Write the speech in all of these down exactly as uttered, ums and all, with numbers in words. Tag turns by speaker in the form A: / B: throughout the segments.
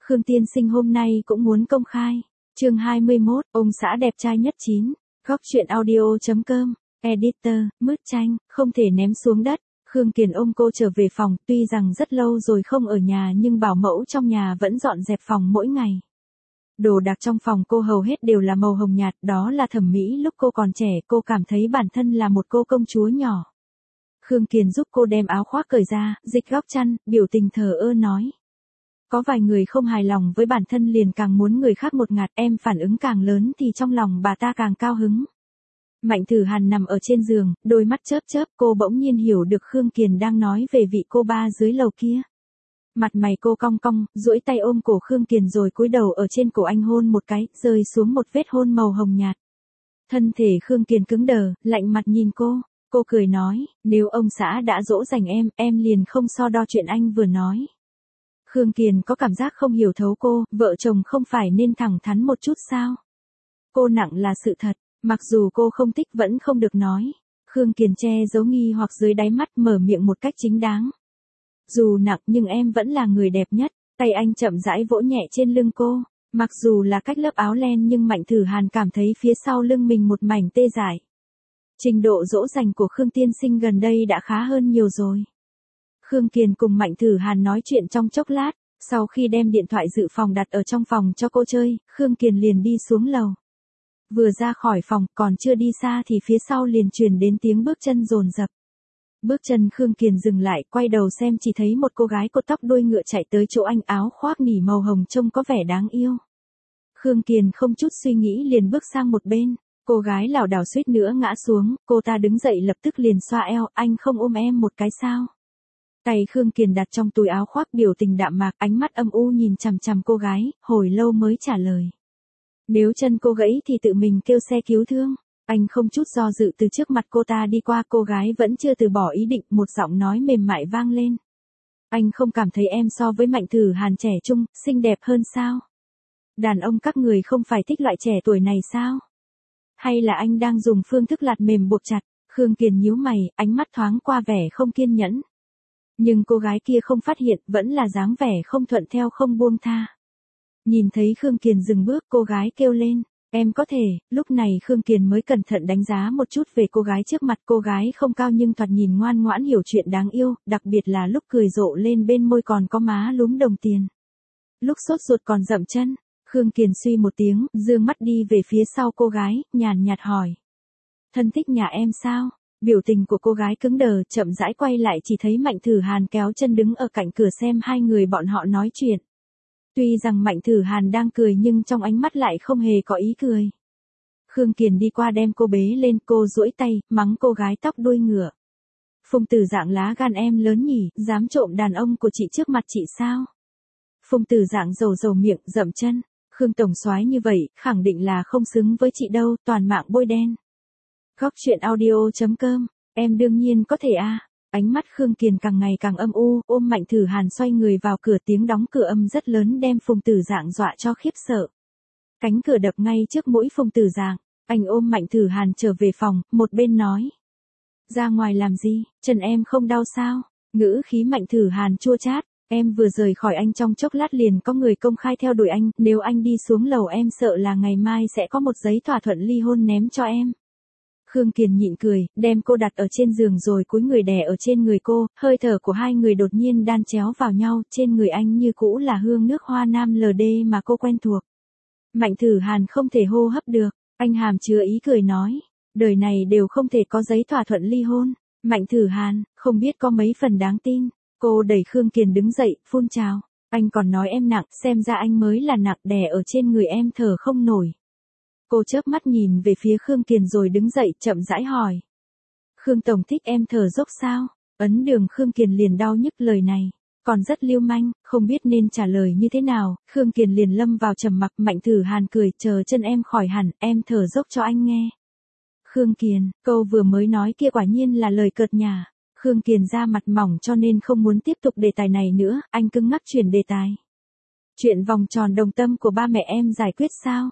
A: Khương Tiên Sinh hôm nay cũng muốn công khai. Chương hai mươi mốt, ông xã đẹp trai nhất chín. Góc truyện audio chấm com. Editor, mứt chanh, không thể ném xuống đất. Khương Kiền ôm cô trở về phòng, tuy rằng rất lâu rồi không ở nhà nhưng bảo mẫu trong nhà vẫn dọn dẹp phòng mỗi ngày. Đồ đạc trong phòng cô hầu hết đều là màu hồng nhạt, đó là thẩm mỹ lúc cô còn trẻ, cô cảm thấy bản thân là một cô công chúa nhỏ. Khương Kiền giúp cô đem áo khoác cởi ra, dịch góc chăn, biểu tình thờ ơ nói. Có vài người không hài lòng với bản thân liền càng muốn người khác một ngạt, em phản ứng càng lớn thì trong lòng bà ta càng cao hứng. Mạnh Tử Hàn nằm ở trên giường, đôi mắt chớp chớp, cô bỗng nhiên hiểu được Khương Kiền đang nói về vị cô ba dưới lầu kia. Mặt mày cô cong cong, duỗi tay ôm cổ Khương Kiền rồi cúi đầu ở trên cổ anh hôn một cái, rơi xuống một vết hôn màu hồng nhạt. Thân thể Khương Kiền cứng đờ, lạnh mặt nhìn cô, cô cười nói, nếu ông xã đã dỗ dành em, em liền không so đo chuyện anh vừa nói. Khương Kiền có cảm giác không hiểu thấu cô, vợ chồng không phải nên thẳng thắn một chút sao? Cô nặng là sự thật, mặc dù cô không thích vẫn không được nói. Khương Kiền che giấu nghi hoặc dưới đáy mắt mở miệng một cách chính đáng. Dù nặng nhưng em vẫn là người đẹp nhất, tay anh chậm rãi vỗ nhẹ trên lưng cô. Mặc dù là cách lớp áo len nhưng Mạnh Tử Hàn cảm thấy phía sau lưng mình một mảnh tê dại. Trình độ dỗ dành của Khương Tiên Sinh gần đây đã khá hơn nhiều rồi. Khương Kiền cùng Mạnh Tử Hàn nói chuyện trong chốc lát, sau khi đem điện thoại dự phòng đặt ở trong phòng cho cô chơi, Khương Kiền liền đi xuống lầu. Vừa ra khỏi phòng, còn chưa đi xa thì phía sau liền truyền đến tiếng bước chân dồn dập. Bước chân Khương Kiền dừng lại, quay đầu xem chỉ thấy một cô gái cột tóc đuôi ngựa chạy tới chỗ anh, áo khoác nỉ màu hồng trông có vẻ đáng yêu. Khương Kiền không chút suy nghĩ liền bước sang một bên, cô gái lảo đảo suýt nữa ngã xuống, cô ta đứng dậy lập tức liền xoa eo, anh không ôm em một cái sao? Tay Khương Kiền đặt trong túi áo khoác, biểu tình đạm mạc, ánh mắt âm u nhìn chằm chằm cô gái, hồi lâu mới trả lời. Nếu chân cô gãy thì tự mình kêu xe cứu thương. Anh không chút do dự từ trước mặt cô ta đi qua, cô gái vẫn chưa từ bỏ ý định, một giọng nói mềm mại vang lên. Anh không cảm thấy em so với Mạnh Tử Hàn trẻ trung, xinh đẹp hơn sao? Đàn ông các người không phải thích loại trẻ tuổi này sao? Hay là anh đang dùng phương thức lạt mềm buộc chặt? Khương Kiền nhíu mày, ánh mắt thoáng qua vẻ không kiên nhẫn. Nhưng cô gái kia không phát hiện, vẫn là dáng vẻ không thuận theo không buông tha. Nhìn thấy Khương Kiền dừng bước, cô gái kêu lên, em có thể. Lúc này Khương Kiền mới cẩn thận đánh giá một chút về cô gái trước mặt. Cô gái không cao nhưng thoạt nhìn ngoan ngoãn, hiểu chuyện, đáng yêu, đặc biệt là lúc cười rộ lên bên môi còn có má lúm đồng tiền. Lúc sốt ruột còn dậm chân. Khương Kiền suy một tiếng, dương mắt đi về phía sau cô gái, nhàn nhạt hỏi. Thân thích nhà em sao? Biểu tình của cô gái cứng đờ, chậm rãi quay lại chỉ thấy Mạnh Tử Hàn kéo chân đứng ở cạnh cửa xem hai người bọn họ nói chuyện. Tuy rằng Mạnh Tử Hàn đang cười nhưng trong ánh mắt lại không hề có ý cười. Khương Kiền đi qua đem cô bế lên, cô duỗi tay, mắng cô gái tóc đuôi ngựa. Phùng Tử Dạng lá gan em lớn nhỉ, dám trộm đàn ông của chị trước mặt chị sao? Phùng Tử Dạng rầu rầu miệng, dậm chân. Khương tổng soái như vậy, khẳng định là không xứng với chị đâu, toàn mạng bôi đen. Góc truyện audio chấm com, em đương nhiên có thể a. À. Ánh mắt Khương Kiền càng ngày càng âm u, ôm Mạnh Tử Hàn xoay người vào cửa, tiếng đóng cửa âm rất lớn đem Phùng Tử Dạng dọa cho khiếp sợ. Cánh cửa đập ngay trước mũi Phùng Tử Dạng, anh ôm Mạnh Tử Hàn trở về phòng, một bên nói. Ra ngoài làm gì, chân em không đau sao? Ngữ khí Mạnh Tử Hàn chua chát, em vừa rời khỏi anh trong chốc lát liền có người công khai theo đuổi anh, nếu anh đi xuống lầu em sợ là ngày mai sẽ có một giấy thỏa thuận ly hôn ném cho em. Khương Kiền nhịn cười, đem cô đặt ở trên giường rồi cúi người đè ở trên người cô, hơi thở của hai người đột nhiên đan chéo vào nhau, trên người anh như cũ là hương nước hoa nam lờ đê mà cô quen thuộc. Mạnh Tử Hàn không thể hô hấp được, anh hàm chứa ý cười nói, đời này đều không thể có giấy thỏa thuận ly hôn. Mạnh Tử Hàn, không biết có mấy phần đáng tin. Cô đẩy Khương Kiền đứng dậy, phun trào, anh còn nói em nặng, xem ra anh mới là nặng, đè ở trên người em thở không nổi. Cô chớp mắt nhìn về phía Khương Kiền rồi đứng dậy, chậm rãi hỏi. Khương tổng thích em thở dốc sao? Ấn đường Khương Kiền liền đau nhức lời này, còn rất lưu manh, không biết nên trả lời như thế nào. Khương Kiền liền lâm vào trầm mặc. Mạnh Tử Hàn cười, chờ chân em khỏi hẳn, em thở dốc cho anh nghe. Khương Kiền, câu vừa mới nói kia quả nhiên là lời cợt nhả. Khương Kiền da mặt mỏng cho nên không muốn tiếp tục đề tài này nữa, anh cứng ngắc chuyển đề tài. Chuyện vòng tròn đồng tâm của ba mẹ em giải quyết sao?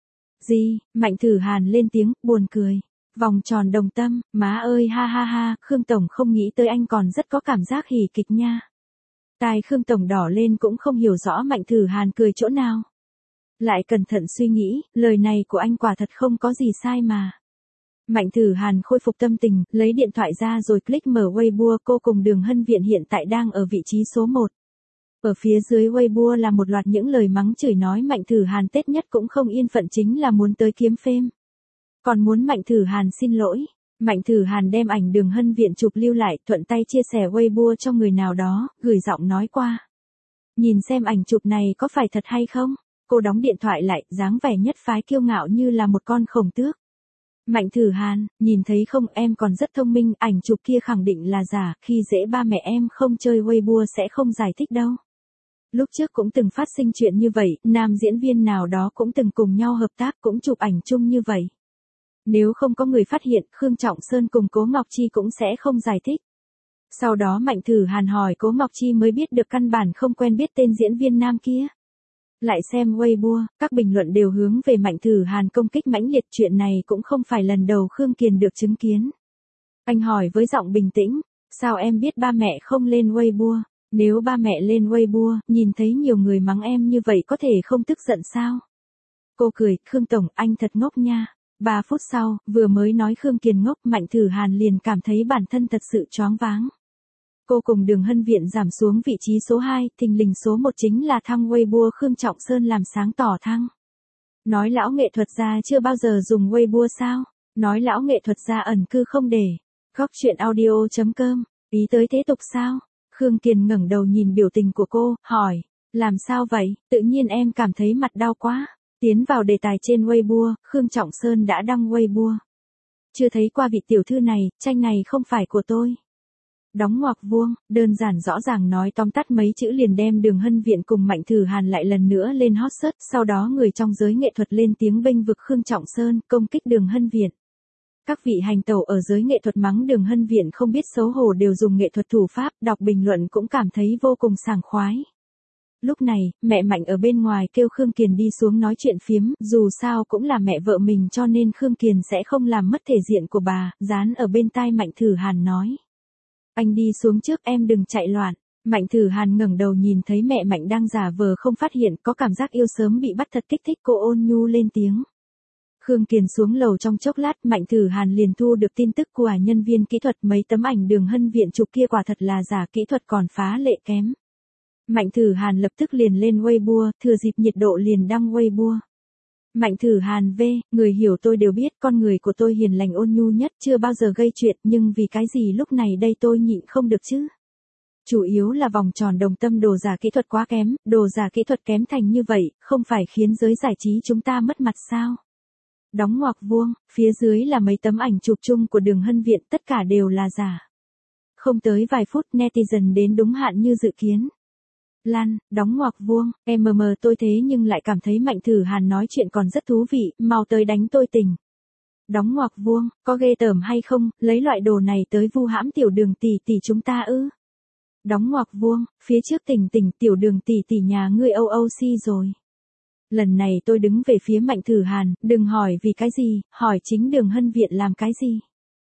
A: Gì? Mạnh Tử Hàn lên tiếng, buồn cười. Vòng tròn đồng tâm, má ơi ha ha ha, Khương tổng không nghĩ tới anh còn rất có cảm giác hỉ kịch nha. Tai Khương Tổng đỏ lên cũng không hiểu rõ Mạnh Thử Hàn cười chỗ nào. Lại cẩn thận suy nghĩ, lời này của anh quả thật không có gì sai mà. Mạnh Thử Hàn khôi phục tâm tình, lấy điện thoại ra rồi click mở Weibo. Cô cùng Đường Hân Viện hiện tại đang ở vị trí số một. Ở phía dưới Weibo là một loạt những lời mắng chửi nói Mạnh Thử Hàn Tết nhất cũng không yên phận, chính là muốn tới kiếm phêm. Còn muốn Mạnh Thử Hàn xin lỗi. Mạnh Thử Hàn đem ảnh Đường Hân Viện chụp lưu lại, thuận tay chia sẻ Weibo cho người nào đó, gửi giọng nói qua. Nhìn xem ảnh chụp này có phải thật hay không? Cô đóng điện thoại lại, dáng vẻ nhất phái kiêu ngạo như là một con khổng tước. Mạnh Thử Hàn, nhìn thấy không, em còn rất thông minh, ảnh chụp kia khẳng định là giả, khi dễ ba mẹ em không chơi Weibo sẽ không giải thích đâu. Lúc trước cũng từng phát sinh chuyện như vậy, nam diễn viên nào đó cũng từng cùng nhau hợp tác, cũng chụp ảnh chung như vậy. Nếu không có người phát hiện, Khương Trọng Sơn cùng Cố Ngọc Chi cũng sẽ không giải thích. Sau đó Mạnh Thử Hàn hỏi Cố Ngọc Chi mới biết được căn bản không quen biết tên diễn viên nam kia. Lại xem Weibo, các bình luận đều hướng về Mạnh Thử Hàn công kích mãnh liệt, chuyện này cũng không phải lần đầu Khương Kiền được chứng kiến. Anh hỏi với giọng bình tĩnh, sao em biết ba mẹ không lên Weibo? Nếu ba mẹ lên Weibo, nhìn thấy nhiều người mắng em như vậy có thể không tức giận sao? Cô cười, Khương Tổng, anh thật ngốc nha. Ba phút sau, vừa mới nói Khương Kiền ngốc, Mạnh Thử Hàn liền cảm thấy bản thân thật sự choáng váng. Cô cùng Đường Hân Viện giảm xuống vị trí số hai, thình lình số một chính là thăng Weibo Khương Trọng Sơn làm sáng tỏ thăng. Nói lão nghệ thuật gia chưa bao giờ dùng Weibo sao? Nói lão nghệ thuật gia ẩn cư không để. Góc chuyện audio chấm com, ý tới thế tục sao? Khương Kiền ngẩng đầu nhìn biểu tình của cô, hỏi, làm sao vậy, tự nhiên em cảm thấy mặt đau quá. Tiến vào đề tài trên Weibo, Khương Trọng Sơn đã đăng Weibo. Chưa thấy qua vị tiểu thư này, tranh này không phải của tôi. Đóng ngoặc vuông, đơn giản rõ ràng nói tóm tắt mấy chữ liền đem Đường Hân Viện cùng Mạnh Thử Hàn lại lần nữa lên hot search, sau đó người trong giới nghệ thuật lên tiếng bênh vực Khương Trọng Sơn, công kích Đường Hân Viện. Các vị hành tẩu ở giới nghệ thuật mắng Đường Hân Viện không biết xấu hổ đều dùng nghệ thuật thủ pháp, đọc bình luận cũng cảm thấy vô cùng sảng khoái. Lúc này, mẹ Mạnh ở bên ngoài kêu Khương Kiền đi xuống nói chuyện phiếm, dù sao cũng là mẹ vợ mình cho nên Khương Kiền sẽ không làm mất thể diện của bà, dán ở bên tai Mạnh Thử Hàn nói. Anh đi xuống trước, em đừng chạy loạn. Mạnh Thử Hàn ngẩng đầu nhìn thấy mẹ Mạnh đang giả vờ không phát hiện, có cảm giác yêu sớm bị bắt thật kích thích, cô ôn nhu lên tiếng. Khương Kiền xuống lầu trong chốc lát, Mạnh Thử Hàn liền thu được tin tức của nhân viên kỹ thuật, mấy tấm ảnh Đường Hân Viện chụp kia quả thật là giả, kỹ thuật còn phá lệ kém. Mạnh Thử Hàn lập tức liền lên Weibo, thừa dịp nhiệt độ liền đăng Weibo. Mạnh Thử Hàn V, người hiểu tôi đều biết, con người của tôi hiền lành ôn nhu nhất, chưa bao giờ gây chuyện, nhưng vì cái gì lúc này đây tôi nhịn không được chứ? Chủ yếu là vòng tròn đồng tâm đồ giả kỹ thuật quá kém, đồ giả kỹ thuật kém thành như vậy, không phải khiến giới giải trí chúng ta mất mặt sao? Đóng ngoặc vuông, phía dưới là mấy tấm ảnh chụp chung của Đường Hân Viện, tất cả đều là giả. Không tới vài phút, netizen đến đúng hạn như dự kiến. Lan, đóng ngoặc vuông, em mờ mờ tôi thế nhưng lại cảm thấy Mạnh Thử Hàn nói chuyện còn rất thú vị, mau tới đánh tôi tình. Đóng ngoặc vuông, có ghê tởm hay không, lấy loại đồ này tới vu hãm tiểu Đường tỷ tỷ chúng ta ư? Đóng ngoặc vuông, phía trước tỉnh tỉnh tiểu Đường tỷ tỷ nhà ngươi âu âu si rồi. Lần này tôi đứng về phía Mạnh Thử Hàn, đừng hỏi vì cái gì, hỏi chính Đường Hân Viện làm cái gì.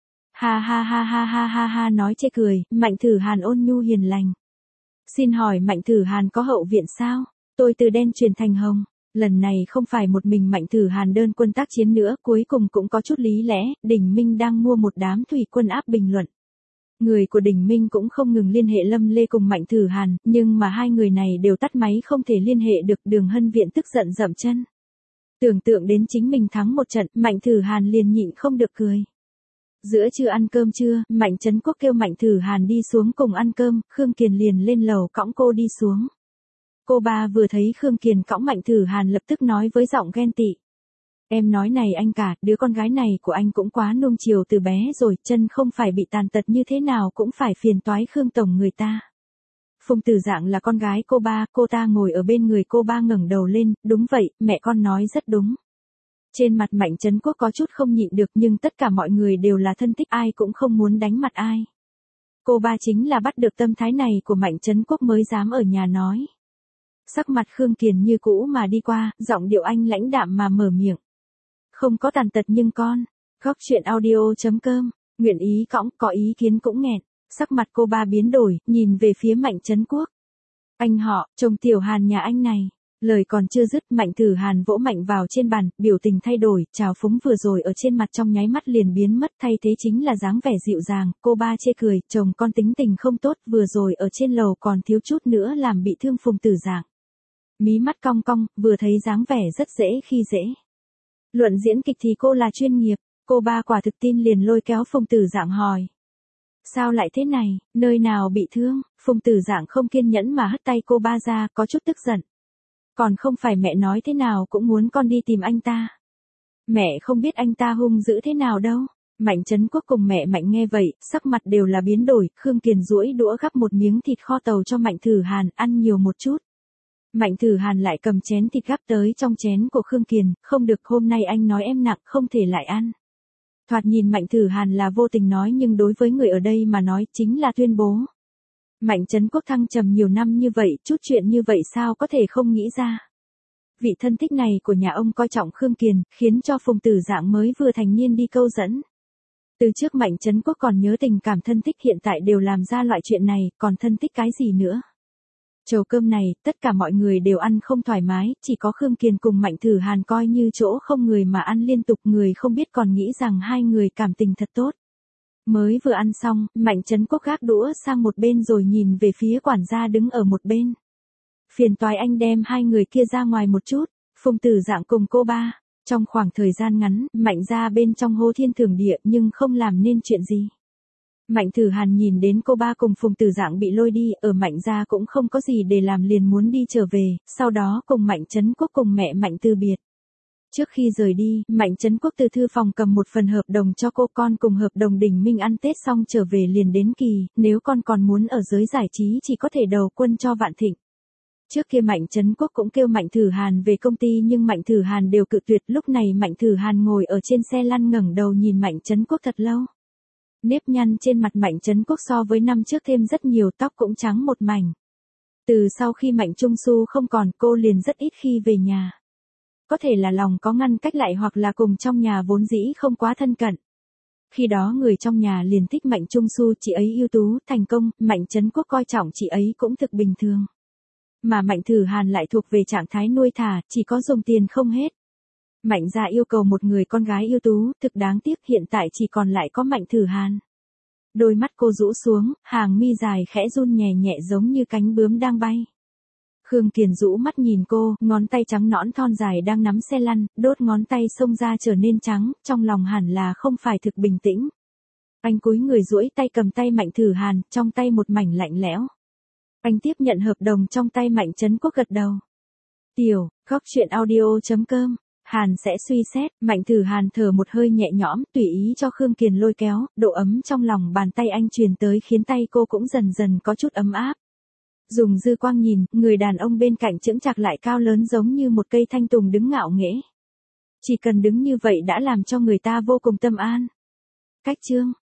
A: Ha ha ha ha ha ha ha nói chê cười, Mạnh Thử Hàn ôn nhu hiền lành. Xin hỏi Mạnh Thử Hàn có hậu viện sao? Tôi từ đen chuyển thành hồng. Lần này không phải một mình Mạnh Thử Hàn đơn quân tác chiến nữa, cuối cùng cũng có chút lý lẽ, Đình Minh đang mua một đám thủy quân áp bình luận. Người của Đình Minh cũng không ngừng liên hệ Lâm Lê cùng Mạnh Thử Hàn, nhưng mà hai người này đều tắt máy không thể liên hệ được, Đường Hân Viện tức giận dậm chân. Tưởng tượng đến chính mình thắng một trận, Mạnh Thử Hàn liền nhịn không được cười. Giữa trưa ăn cơm trưa, Mạnh Trấn Quốc kêu Mạnh Thử Hàn đi xuống cùng ăn cơm, Khương Kiền liền lên lầu cõng cô đi xuống. Cô ba vừa thấy Khương Kiền cõng Mạnh Thử Hàn lập tức nói với giọng ghen tị. Em nói này anh cả, đứa con gái này của anh cũng quá nuông chiều từ bé rồi, chân không phải bị tàn tật như thế nào cũng phải phiền toái Khương Tổng người ta. Phùng Tử Dạng là con gái cô ba, cô ta ngồi ở bên người cô ba ngẩng đầu lên, đúng vậy, mẹ con nói rất đúng. Trên mặt Mạnh Trấn Quốc có chút không nhịn được nhưng tất cả mọi người đều là thân thích, ai cũng không muốn đánh mặt ai. Cô ba chính là bắt được tâm thái này của Mạnh Trấn Quốc mới dám ở nhà nói. Sắc mặt Khương Kiền như cũ mà đi qua, giọng điệu anh lãnh đạm mà mở miệng. Không có tàn tật nhưng con. Góc chuyện audio chấm com, nguyện ý cõng, có ý kiến cũng nghẹn. Sắc mặt cô ba biến đổi, nhìn về phía Mạnh Trấn Quốc. Anh họ, chồng Tiểu Hàn nhà anh này. Lời còn chưa dứt, Mạnh Tử Hàn vỗ mạnh vào trên bàn, biểu tình thay đổi, trào phúng vừa rồi ở trên mặt trong nháy mắt liền biến mất, thay thế chính là dáng vẻ dịu dàng. Cô ba chê cười, chồng con tính tình không tốt, vừa rồi ở trên lầu còn thiếu chút nữa làm bị thương Phùng Tử Dạng. Mí mắt cong cong, vừa thấy dáng vẻ rất dễ khi dễ. Luận diễn kịch thì cô là chuyên nghiệp, cô ba quả thực tin liền lôi kéo Phùng Tử Dạng hỏi. Sao lại thế này, nơi nào bị thương? Phùng Tử Dạng không kiên nhẫn mà hất tay cô ba ra, có chút tức giận. Còn không phải mẹ nói thế nào cũng muốn con đi tìm anh ta. Mẹ không biết anh ta hung dữ thế nào đâu. Mạnh Trấn Quốc cùng mẹ Mạnh nghe vậy, sắc mặt đều là biến đổi, Khương Kiền duỗi đũa gắp một miếng thịt kho tàu cho Mạnh Tử Hàn, ăn nhiều một chút. Mạnh Tử Hàn lại cầm chén thịt gắp tới trong chén của Khương Kiền, không được, hôm nay anh nói em nặng, không thể lại ăn. Thoạt nhìn Mạnh Tử Hàn là vô tình nói nhưng đối với người ở đây mà nói chính là tuyên bố. Mạnh Trấn Quốc thăng trầm nhiều năm như vậy, chút chuyện như vậy sao có thể không nghĩ ra. Vị thân thích này của nhà ông coi trọng Khương Kiền, khiến cho Phùng Tử Dạng mới vừa thành niên đi câu dẫn. Từ trước Mạnh Trấn Quốc còn nhớ tình cảm thân thích, hiện tại đều làm ra loại chuyện này, còn thân thích cái gì nữa. Chầu cơm này, tất cả mọi người đều ăn không thoải mái, chỉ có Khương Kiền cùng Mạnh Tử Hàn coi như chỗ không người mà ăn liên tục, người không biết còn nghĩ rằng hai người cảm tình thật tốt. Mới vừa ăn xong, Mạnh Trấn Quốc gác đũa sang một bên rồi nhìn về phía quản gia đứng ở một bên. Phiền toái anh đem hai người kia ra ngoài một chút. Phùng Tử Dạng cùng cô ba. Trong khoảng thời gian ngắn, Mạnh ra bên trong hô thiên thưởng địa nhưng không làm nên chuyện gì. Mạnh Tử Hàn nhìn đến cô ba cùng Phùng Tử Dạng bị lôi đi, ở Mạnh ra cũng không có gì để làm liền muốn đi trở về, sau đó cùng Mạnh Trấn Quốc cùng mẹ Mạnh từ biệt. Trước khi rời đi, Mạnh Trấn Quốc từ thư phòng cầm một phần hợp đồng cho cô, con cùng hợp đồng Đình Minh ăn Tết xong trở về liền đến kỳ, nếu con còn muốn ở giới giải trí chỉ có thể đầu quân cho Vạn Thịnh. Trước kia Mạnh Trấn Quốc cũng kêu Mạnh Tử Hàn về công ty nhưng Mạnh Tử Hàn đều cự tuyệt, lúc này Mạnh Tử Hàn ngồi ở trên xe lăn ngẩng đầu nhìn Mạnh Trấn Quốc thật lâu. Nếp nhăn trên mặt Mạnh Trấn Quốc so với năm trước thêm rất nhiều, tóc cũng trắng một mảnh. Từ sau khi Mạnh Trung Su không còn, cô liền rất ít khi về nhà. Có thể là lòng có ngăn cách lại hoặc là cùng trong nhà vốn dĩ không quá thân cận. Khi đó người trong nhà liền thích Mạnh Trung Su, chị ấy ưu tú, thành công, Mạnh Trấn Quốc coi trọng chị ấy cũng thực bình thường. Mà Mạnh Tử Hàn lại thuộc về trạng thái nuôi thả, chỉ có dùng tiền không hết. Mạnh gia yêu cầu một người con gái ưu tú, thực đáng tiếc hiện tại chỉ còn lại có Mạnh Tử Hàn. Đôi mắt cô rũ xuống, hàng mi dài khẽ run nhẹ nhẹ giống như cánh bướm đang bay. Khương Kiền rũ mắt nhìn cô, ngón tay trắng nõn thon dài đang nắm xe lăn, đốt ngón tay xông ra trở nên trắng, trong lòng hẳn là không phải thực bình tĩnh. Anh cúi người duỗi tay cầm tay Mạnh Tử Hàn, trong tay một mảnh lạnh lẽo. Anh tiếp nhận hợp đồng trong tay Mạnh Trấn Quốc gật đầu. Tiểu, góc truyện audio chấm com, Hàn sẽ suy xét, Mạnh Tử Hàn thở một hơi nhẹ nhõm, tùy ý cho Khương Kiền lôi kéo, độ ấm trong lòng bàn tay anh truyền tới khiến tay cô cũng dần dần có chút ấm áp. Dùng dư quang nhìn, người đàn ông bên cạnh chững chạc lại cao lớn giống như một cây thanh tùng đứng ngạo nghễ. Chỉ cần đứng như vậy đã làm cho người ta vô cùng tâm an. Cách chương